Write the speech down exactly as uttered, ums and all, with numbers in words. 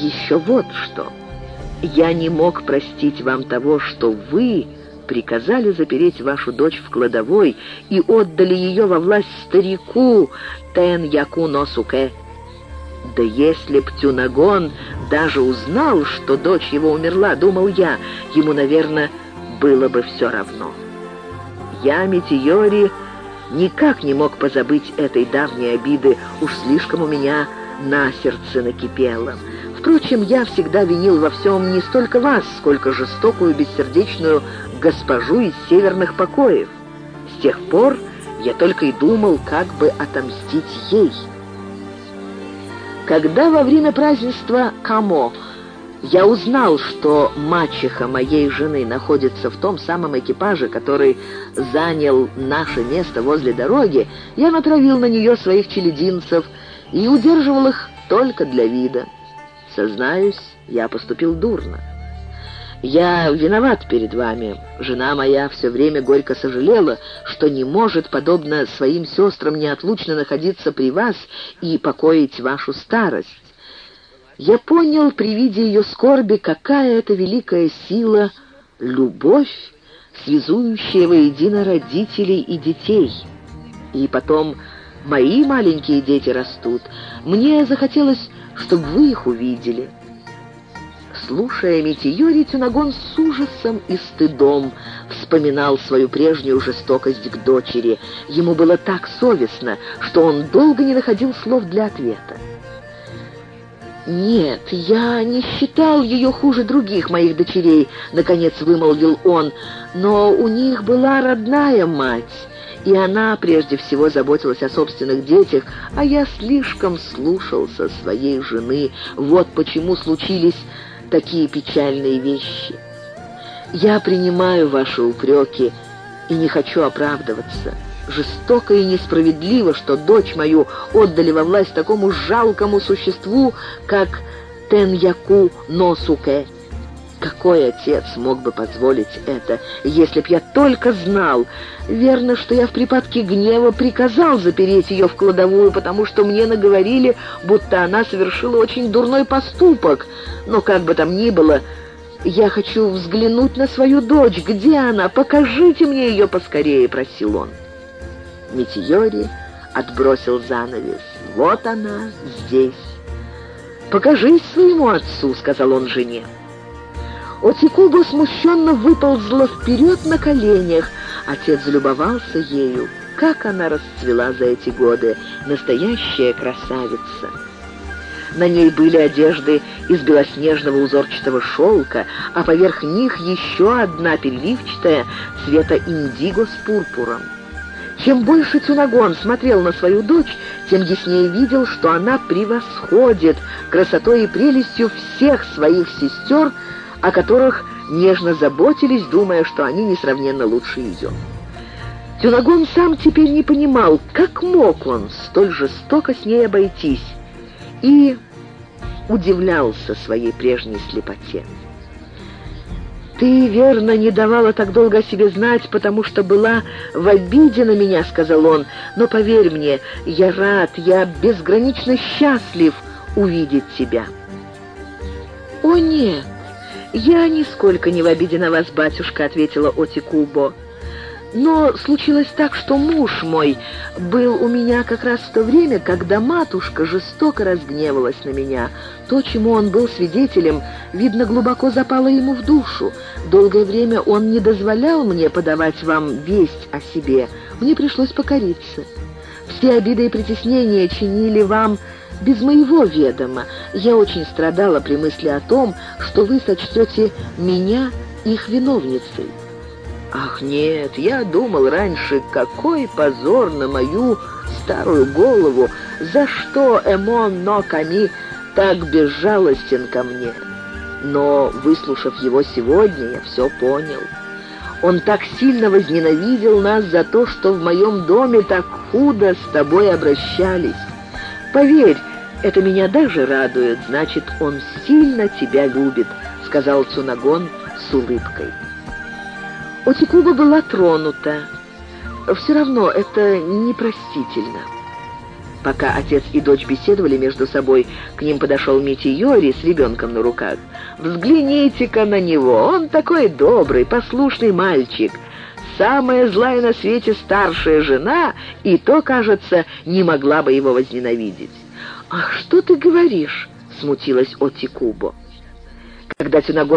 еще вот что. Я не мог простить вам того, что вы приказали запереть вашу дочь в кладовой и отдали ее во власть старику Тен-Яку Носуке. Да если б Тюнагон даже узнал, что дочь его умерла, думал я, ему, наверное, было бы все равно. Я, Метиори, никак не мог позабыть этой давней обиды, уж слишком у меня на сердце накипело. Впрочем, я всегда винил во всем не столько вас, сколько жестокую, бессердечную госпожу из северных покоев. С тех пор я только и думал, как бы отомстить ей. Когда во время празднества Камо я узнал, что мачеха моей жены находится в том самом экипаже, который занял наше место возле дороги, я натравил на нее своих челядинцев и удерживал их только для вида. Сознаюсь, я поступил дурно. Я виноват перед вами. Жена моя все время горько сожалела, что не может, подобно своим сестрам, неотлучно находиться при вас и покоить вашу старость. Я понял при виде ее скорби, какая это великая сила — любовь, связующая воедино родителей и детей. И потом, мои маленькие дети растут. Мне захотелось, чтобы вы их увидели». Слушая Метиори, Тюнагон с ужасом и стыдом вспоминал свою прежнюю жестокость к дочери. Ему было так совестно, что он долго не находил слов для ответа. «Нет, я не считал ее хуже других моих дочерей», — наконец вымолвил он, «но у них была родная мать, и она прежде всего заботилась о собственных детях, а я слишком слушался своей жены. Вот почему случились такие печальные вещи. Я принимаю ваши упреки и не хочу оправдываться. Жестоко и несправедливо, что дочь мою отдали во власть такому жалкому существу, как Тен-Яку Носуке. Какой отец мог бы позволить это, если б я только знал? Верно, что я в припадке гнева приказал запереть ее в кладовую, потому что мне наговорили, будто она совершила очень дурной поступок. Но как бы там ни было, я хочу взглянуть на свою дочь. Где она? Покажите мне ее поскорее», — просил он. Метиори отбросил занавес. «Вот она здесь». «Покажись своему отцу», — сказал он жене. Отикубо смущенно выползла вперед на коленях. Отец залюбовался ею. Как она расцвела за эти годы! Настоящая красавица! На ней были одежды из белоснежного узорчатого шелка, а поверх них еще одна переливчатая цвета индиго с пурпуром. Чем больше Тюнагон смотрел на свою дочь, тем яснее видел, что она превосходит красотой и прелестью всех своих сестер, о которых нежно заботились, думая, что они несравненно лучше ее. Тюнагон сам теперь не понимал, как мог он столь жестоко с ней обойтись, и удивлялся своей прежней слепоте. «Ты, верно, не давала так долго о себе знать, потому что была в обиде на меня», — сказал он, «но поверь мне, я рад, я безгранично счастлив увидеть тебя». «О, нет! «Я нисколько не в обиде на вас, батюшка», — ответила Отикубо. «Но случилось так, что муж мой был у меня как раз в то время, когда матушка жестоко разгневалась на меня. То, чему он был свидетелем, видно, глубоко запало ему в душу. Долгое время он не дозволял мне подавать вам весть о себе. Мне пришлось покориться. Все обиды и притеснения чинили вам без моего ведома. Я очень страдала при мысли о том, что вы сочтете меня их виновницей». «Ах, нет, я думал раньше, какой позор на мою старую голову, за что Эмон но Ками так безжалостен ко мне. Но, выслушав его сегодня, я все понял. Он так сильно возненавидел нас за то, что в моем доме так худо с тобой обращались. Поверь, это меня даже радует, значит, он сильно тебя любит», — сказал Тюнагон с улыбкой. Отикубо была тронута. Все равно это непростительно. Пока отец и дочь беседовали между собой, к ним подошел Митя Йори с ребенком на руках. «Взгляните-ка на него, он такой добрый, послушный мальчик. Самая злая на свете старшая жена, и то, кажется, не могла бы его возненавидеть». «Ах, что ты говоришь?» — смутилась Отти Кубо. Когда Тюнагон